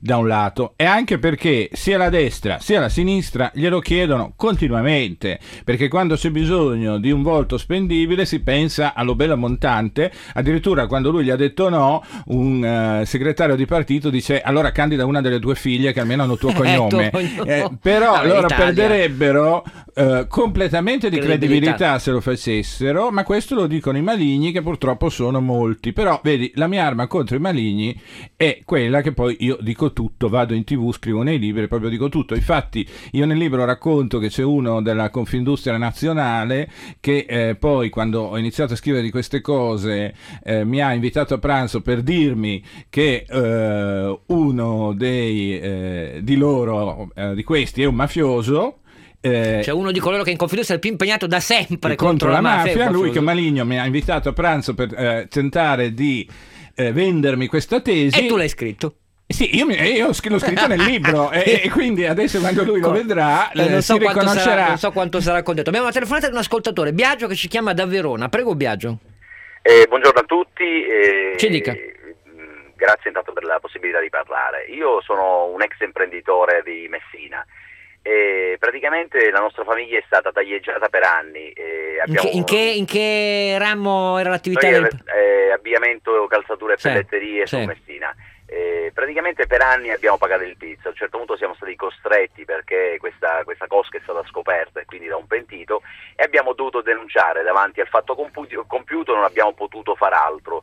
da un lato, e anche perché sia la destra sia la sinistra glielo chiedono continuamente, perché quando c'è bisogno di un voto spendibile si pensa allo Bella Montante. Addirittura quando lui gli ha detto no, un uh, segretario di partito dice allora candida una delle due figlie che almeno hanno il tuo cognome. eh, però Vabbè, loro Italia. perderebbero uh, completamente di credibilità. Credibilità se lo facessero, ma questo lo dicono i maligni, che purtroppo sono molti. Però vedi, la mia arma contro i maligni è quella che poi io dico tutto, vado in tv, scrivo nei libri, proprio dico tutto. Infatti io nel libro racconto che c'è uno della Confindustria Nazionale che eh, poi quando ho iniziato a scrivere di queste cose eh, mi ha invitato a pranzo per dirmi che eh, uno dei eh, di loro eh, di questi è un mafioso. Eh, Cioè uno di coloro che in Confindustria è il più impegnato da sempre contro, contro la mafia, lui che mafia. maligno mi ha invitato a pranzo per eh, tentare di eh, vendermi questa tesi. E tu l'hai scritto? Sì, io, mi, io l'ho scritto nel libro e, e quindi adesso quando lui lo vedrà eh, non, eh, so si quanto riconoscerà. sarà, non so quanto sarà contento. Abbiamo una telefonata di un ascoltatore, Biagio, che ci chiama da Verona. Prego Biagio. Eh, buongiorno a tutti. Eh, Ci dica. Grazie intanto per la possibilità di parlare. Io sono un ex imprenditore di Messina. E praticamente la nostra famiglia è stata taglieggiata per anni. E In, che, abbiamo... in, che, in che ramo era l'attività? Noi, del... eh, abbigliamento, calzature e Sì, pelletterie sì. su Messina. Eh, praticamente per anni abbiamo pagato il pizzo. A un certo punto siamo stati costretti perché questa, questa cosca è stata scoperta e quindi da un pentito, e abbiamo dovuto denunciare davanti al fatto compiuto, compiuto non abbiamo potuto far altro.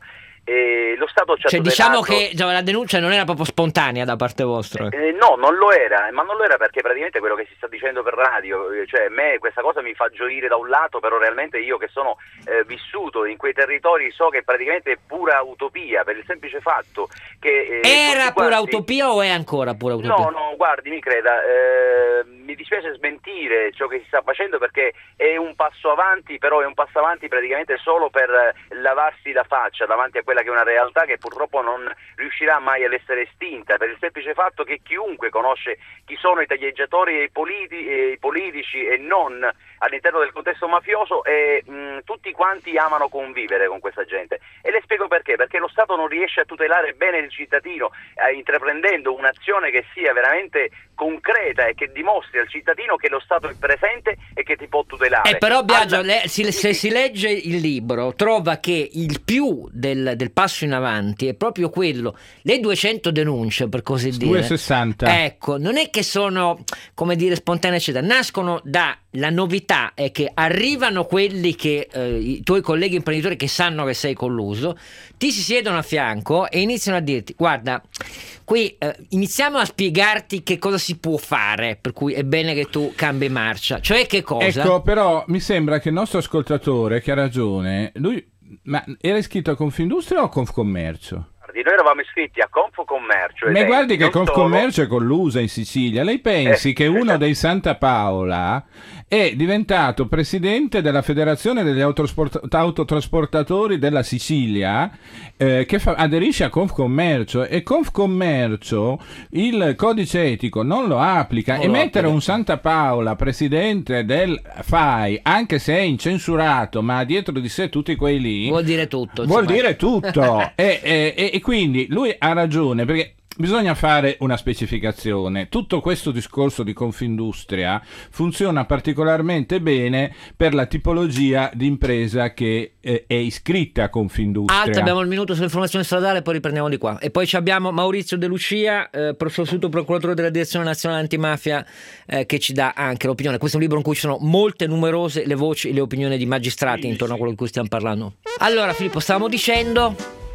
E lo Stato ci ha Cioè tutelato... diciamo che cioè, la denuncia non era proprio spontanea da parte vostra. Eh, no, non lo era, ma non lo era perché praticamente quello che si sta dicendo per radio, eh, cioè a me questa cosa mi fa gioire da un lato, però realmente io che sono eh, vissuto in quei territori so che praticamente è pura utopia, per il semplice fatto che... Eh, Era pura quanti... utopia o è ancora pura utopia? No, no, guardi, mi creda, eh, mi dispiace smentire ciò che si sta facendo perché è un passo avanti, però è un passo avanti praticamente solo per lavarsi la faccia davanti a quella che è una realtà che purtroppo non riuscirà mai ad essere estinta, per il semplice fatto che chiunque conosce chi sono i taglieggiatori e i, politi- e i politici e non all'interno del contesto mafioso, e mh, tutti quanti amano convivere con questa gente. E le spiego perché, perché lo Stato non riesce a tutelare bene il cittadino, eh, intraprendendo un'azione che sia veramente concreta e che dimostri al cittadino che lo Stato è presente e che ti può tutelare. Eh, però Biagio, All... le, si, se si legge il libro trova che il più del, del passo in avanti è proprio quello, le duecento denunce per così dire, duecentosessanta. ecco, non è che sono come dire spontanee eccetera, nascono da la novità è che arrivano quelli che eh, i tuoi colleghi imprenditori che sanno che sei colluso, ti si siedono a fianco e iniziano a dirti guarda, qui eh, iniziamo a spiegarti che cosa si può fare, per cui è bene che tu cambi marcia, cioè che cosa? Ecco, però mi sembra che il nostro ascoltatore, che ha ragione, lui ma era iscritto a Confindustria o a Confcommercio? Noi eravamo iscritti a Confcommercio. Ma guardi che Confcommercio solo... è collusa in Sicilia. Lei pensi eh, che uno esatto. dei Santa Paola è diventato presidente della Federazione degli autosport- autotrasportatori della Sicilia, eh, che fa- aderisce a Confcommercio, e Confcommercio il codice etico non lo applica, non e lo mettere applica. un Santa Paola presidente del F A I, anche se è incensurato, ma ha dietro di sé tutti quei lì, Vuol dire tutto. vuol insomma. dire tutto. e, e, e, e quindi lui ha ragione, perché bisogna fare una specificazione. Tutto questo discorso di Confindustria funziona particolarmente bene per la tipologia di impresa che eh, è iscritta a Confindustria. Alta, abbiamo il minuto sull'informazione stradale, poi riprendiamo di qua. E poi ci abbiamo Maurizio De Lucia, eh, sostituto procuratore della Direzione Nazionale Antimafia, eh, che ci dà anche l'opinione. Questo è un libro in cui ci sono molte, numerose le voci e le opinioni di magistrati intorno a quello di cui stiamo parlando. Allora Filippo, stavamo dicendo...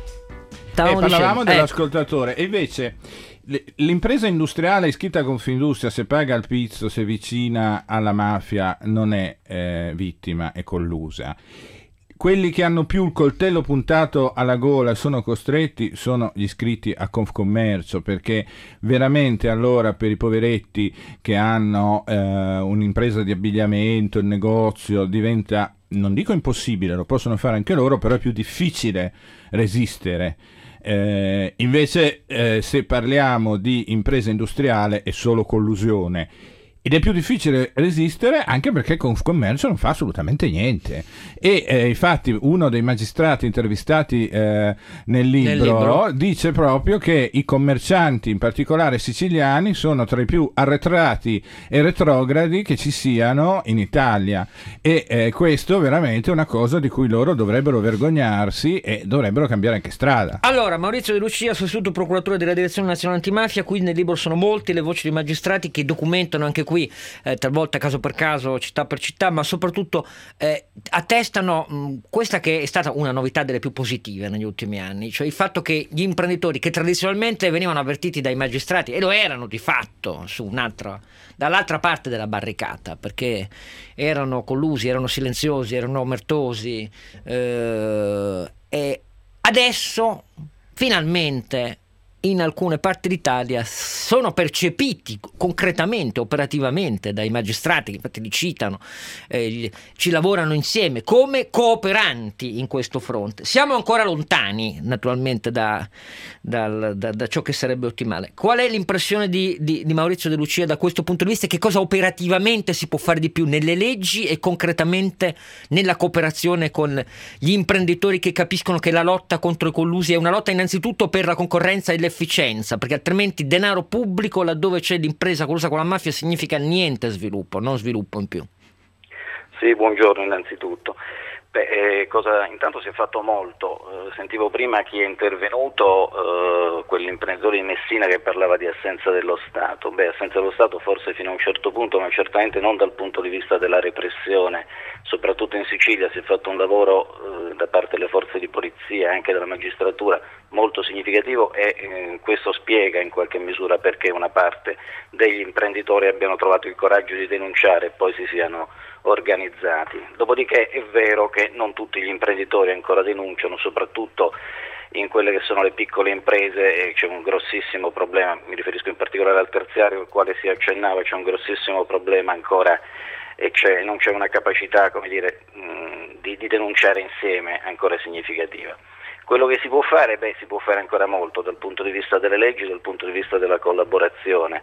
Eh, parlavamo dicendo, dell'ascoltatore, e invece l- l'impresa industriale iscritta a Confindustria, se paga il pizzo, se vicina alla mafia, non è eh, vittima, è collusa. Quelli che hanno più il coltello puntato alla gola sono costretti, sono gli iscritti a Confcommercio, perché veramente allora per i poveretti che hanno eh, un'impresa di abbigliamento, il negozio, diventa, non dico impossibile, lo possono fare anche loro, però è più difficile resistere. Eh, invece eh, se parliamo di impresa industriale è solo collusione. ed è più difficile resistere anche perché Confcommercio non fa assolutamente niente. E eh, infatti uno dei magistrati intervistati eh, nel, libro nel libro dice proprio che i commercianti, in particolare siciliani, sono tra i più arretrati e retrogradi che ci siano in Italia, e eh, questo veramente è una cosa di cui loro dovrebbero vergognarsi e dovrebbero cambiare anche strada. Allora, Maurizio De Lucia, sostituto procuratore della Direzione Nazionale Antimafia. Qui nel libro sono molti le voci dei magistrati che documentano anche qui Eh, talvolta caso per caso, città per città, ma soprattutto eh, attestano mh, questa che è stata una novità delle più positive negli ultimi anni, cioè il fatto che gli imprenditori che tradizionalmente venivano avvertiti dai magistrati, e lo erano di fatto su un'altra, dall'altra parte della barricata, perché erano collusi, erano silenziosi, erano omertosi, eh, e adesso finalmente in alcune parti d'Italia sono percepiti concretamente, operativamente dai magistrati, che infatti li citano, eh, ci lavorano insieme come cooperanti in questo fronte. Siamo ancora lontani naturalmente da, da, da, da ciò che sarebbe ottimale. Qual è l'impressione di, di, di Maurizio De Lucia da questo punto di vista? Che cosa operativamente si può fare di più nelle leggi e concretamente nella cooperazione con gli imprenditori che capiscono che la lotta contro i collusi è una lotta innanzitutto per la concorrenza e le efficienza, perché altrimenti denaro pubblico laddove c'è l'impresa collusa con la mafia significa niente sviluppo, non sviluppo in più. Sì, buongiorno innanzitutto. Beh, eh, cosa, intanto si è fatto molto, eh, sentivo prima chi è intervenuto, eh, quell'imprenditore di Messina che parlava di assenza dello Stato. Beh, assenza dello Stato forse fino a un certo punto, ma certamente non dal punto di vista della repressione. Soprattutto in Sicilia si è fatto un lavoro eh, da parte delle forze di polizia e anche della magistratura molto significativo, e eh, questo spiega in qualche misura perché una parte degli imprenditori abbiano trovato il coraggio di denunciare e poi si siano organizzati. Dopodiché è vero che non tutti gli imprenditori ancora denunciano, soprattutto in quelle che sono le piccole imprese, e c'è un grossissimo problema, mi riferisco in particolare al terziario al quale si accennava, c'è un grossissimo problema ancora e c'è, non c'è una capacità, come dire, mh, di, di denunciare insieme ancora significativa. Quello che si può fare, beh, si può fare ancora molto dal punto di vista delle leggi, dal punto di vista della collaborazione.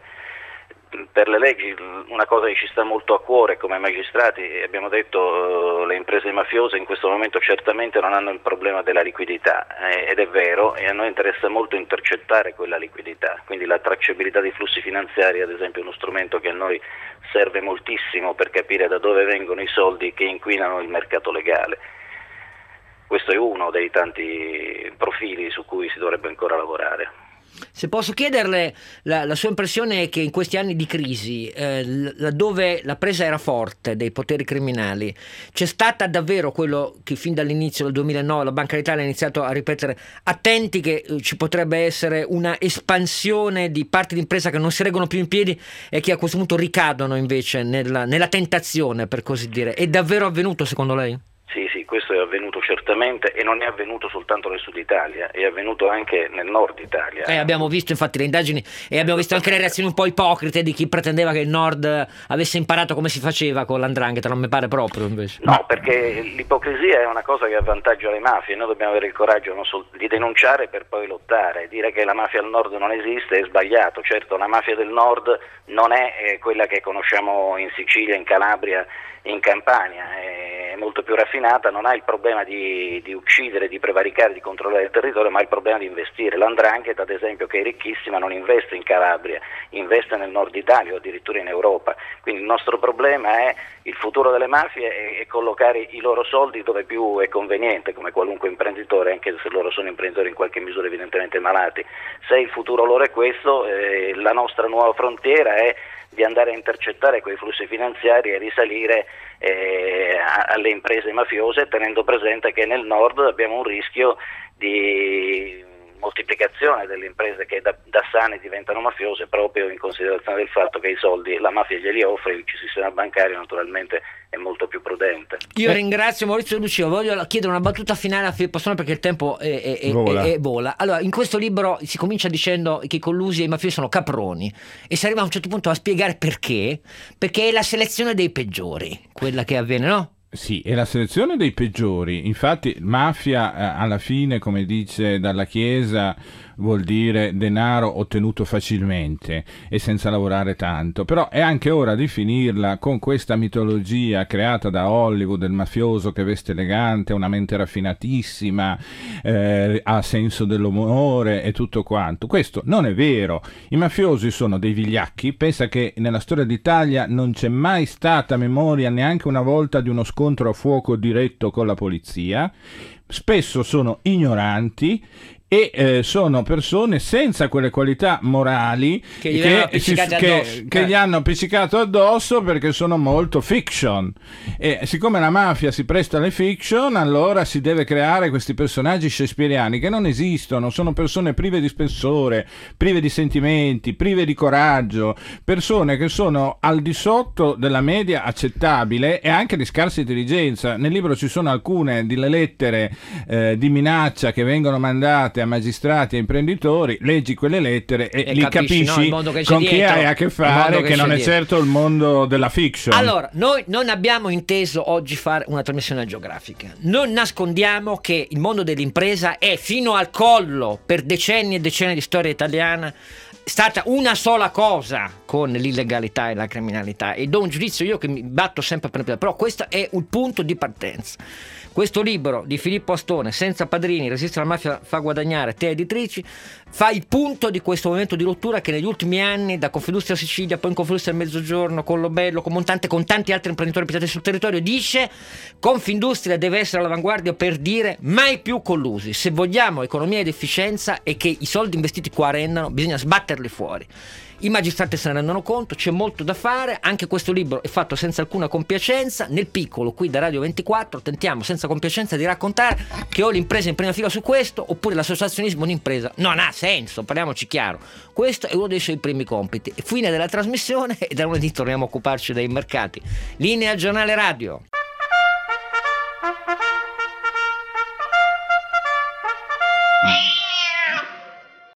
Per le leggi una cosa che ci sta molto a cuore come magistrati, abbiamo detto, le imprese mafiose in questo momento certamente non hanno il problema della liquidità, eh, ed è vero, e a noi interessa molto intercettare quella liquidità, quindi la tracciabilità dei flussi finanziari ad esempio è uno strumento che a noi serve moltissimo per capire da dove vengono i soldi che inquinano il mercato legale. Questo è uno dei tanti profili su cui si dovrebbe ancora lavorare. Se posso chiederle, la, la sua impressione è che in questi anni di crisi, eh, laddove la presa era forte dei poteri criminali, c'è stata davvero quello che fin dall'inizio del duemilanove la Banca d'Italia ha iniziato a ripetere: attenti che eh, ci potrebbe essere una espansione di parti di impresa che non si reggono più in piedi e che a questo punto ricadono invece nella, nella tentazione, per così dire. È davvero avvenuto secondo lei? Sì, sì, questo è avvenuto certamente, e non è avvenuto soltanto nel sud Italia, è avvenuto anche nel nord Italia. Eh, abbiamo visto infatti le indagini e abbiamo visto anche le reazioni un po' ipocrite di chi pretendeva che il nord avesse imparato come si faceva con l'andrangheta, non mi pare proprio invece. No, perché l'ipocrisia è una cosa che avvantaggia le mafie, noi dobbiamo avere il coraggio non sol- di denunciare per poi lottare. Dire che la mafia al nord non esiste è sbagliato, certo la mafia del nord non è eh, quella che conosciamo in Sicilia, in Calabria, in Campania, è molto più raffinata, non ha il problema di, di uccidere, di prevaricare, di controllare il territorio, ma ha il problema di investire. L'andrangheta ad esempio, che è ricchissima, non investe in Calabria, investe nel nord Italia o addirittura in Europa, quindi il nostro problema è il futuro delle mafie e, e collocare i loro soldi dove più è conveniente, come qualunque imprenditore, anche se loro sono imprenditori in qualche misura evidentemente malati. Se il futuro loro è questo, eh, la nostra nuova frontiera è di andare a intercettare quei flussi finanziari e risalire eh, alle imprese mafiose, tenendo presente che nel nord abbiamo un rischio di moltiplicazione delle imprese che da, da sane diventano mafiose, proprio in considerazione del fatto che i soldi la mafia glieli offre, il sistema bancario naturalmente è molto più prudente. Io eh. ringrazio Maurizio De Lucia, voglio chiedere una battuta finale a Filippo Stone perché il tempo è, è, è, vola. È, è vola. Allora, in questo libro si comincia dicendo che i collusi e i mafiosi sono caproni e si arriva a un certo punto a spiegare perché, perché è la selezione dei peggiori quella che avviene, no? Sì, è la selezione dei peggiori. Infatti mafia eh, alla fine, come dice Dalla Chiesa, vuol dire denaro ottenuto facilmente e senza lavorare tanto, però è anche ora di finirla con questa mitologia creata da Hollywood del mafioso che veste elegante, ha una mente raffinatissima, eh, ha senso dell'umore e tutto quanto. Questo non è vero, i mafiosi sono dei vigliacchi. Pensa che nella storia d'Italia non c'è mai stata memoria neanche una volta di uno scontro a fuoco diretto con la polizia, spesso sono ignoranti e eh, sono persone senza quelle qualità morali che gli, che, si, che, che eh. gli hanno appiccicato addosso, perché sono molto fiction, e siccome la mafia si presta alle fiction, allora si deve creare questi personaggi shakespeariani che non esistono, sono persone prive di spessore, prive di sentimenti, prive di coraggio, persone che sono al di sotto della media accettabile e anche di scarsa intelligenza. Nel libro ci sono alcune delle lettere eh, di minaccia che vengono mandate a magistrati e imprenditori, leggi quelle lettere e, e li capisci, capisci no, con chi dietro, hai a che fare, che, che non è dietro. certo il mondo della fiction. Allora, noi non abbiamo inteso oggi fare una trasmissione geografica, non nascondiamo che il mondo dell'impresa è fino al collo, per decenni e decenni di storia italiana, stata una sola cosa con l'illegalità e la criminalità, e do un giudizio io che mi batto sempre per però questo è un punto di partenza. Questo libro di Filippo Astone, Senza padrini, resistere alla mafia fa guadagnare, te editrici, fa il punto di questo momento di rottura che negli ultimi anni, da Confindustria Sicilia, poi in Confindustria del Mezzogiorno, con Lobello, con Montante, con tanti altri imprenditori piantati sul territorio, dice: Confindustria deve essere all'avanguardia per dire mai più collusi. Se vogliamo economia ed efficienza e che i soldi investiti qua rendano, bisogna sbatterli fuori. I magistrati se ne rendono conto, c'è molto da fare, anche questo libro è fatto senza alcuna compiacenza. Nel piccolo, qui da Radio ventiquattro, tentiamo senza compiacenza di raccontare che o l'impresa è in prima fila su questo, oppure l'associazionismo un'impresa non ha senso, parliamoci chiaro. Questo è uno dei suoi primi compiti. Fine della trasmissione e da lunedì torniamo a occuparci dei mercati. Linea Giornale Radio.